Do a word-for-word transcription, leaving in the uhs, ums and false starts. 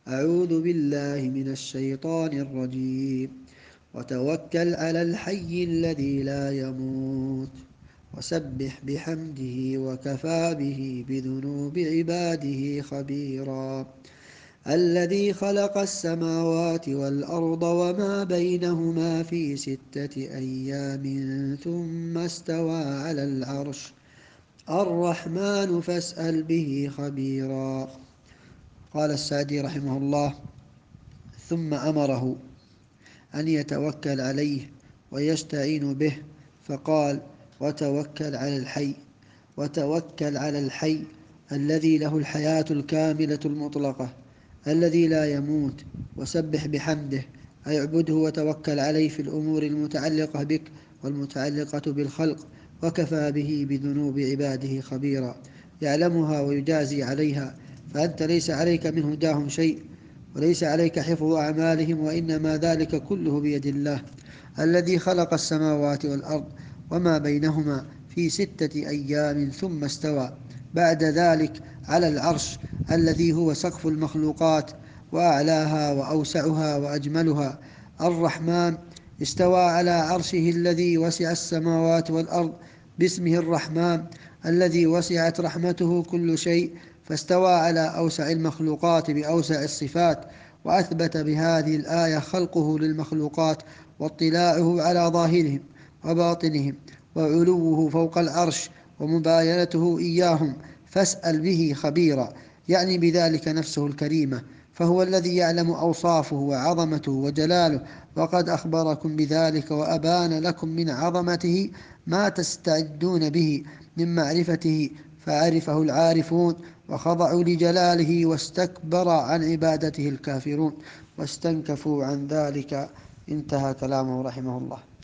أعوذ بالله من الشيطان الرجيم وتوكل على الحي الذي لا يموت وسبح بحمده وكفى به بذنوب عباده خبيرا الذي خلق السماوات والأرض وما بينهما في ستة أيام ثم استوى على العرش الرحمن فاسأل به خبيرا. قال السعدي رحمه الله: ثم أمره أن يتوكل عليه ويستعين به، فقال: وتوكل على الحي. وتوكل على الحي الذي له الحياة الكاملة المطلقة الذي لا يموت، وسبح بحمده، أي اعبده وتوكل عليه في الأمور المتعلقة بك والمتعلقة بالخلق، وكفى به بذنوب عباده خبيرا، يعلمها ويجازي عليها، فأنت ليس عليك من هداهم شيء، وليس عليك حفظ أعمالهم، وإنما ذلك كله بيد الله الذي خلق السماوات والأرض وما بينهما في ستة أيام ثم استوى بعد ذلك على العرش الذي هو سقف المخلوقات وأعلاها وأوسعها وأجملها. الرحمن استوى على عرشه الذي وسع السماوات والأرض باسمه الرحمن الذي وسعت رحمته كل شيء، فاستوى على أوسع المخلوقات بأوسع الصفات. وأثبت بهذه الآية خلقه للمخلوقات واطلاعه على ظاهرهم وباطنهم وعلوه فوق العرش ومباينته إياهم، فاسأل به خبيرا، يعني بذلك نفسه الكريمة، فهو الذي يعلم أوصافه وعظمته وجلاله، وقد أخبركم بذلك وأبان لكم من عظمته ما تستعدون به من معرفته، فعرفه العارفون وخضعوا لجلاله، واستكبر عن عبادته الكافرون واستنكفوا عن ذلك. انتهى كلامه رحمه الله.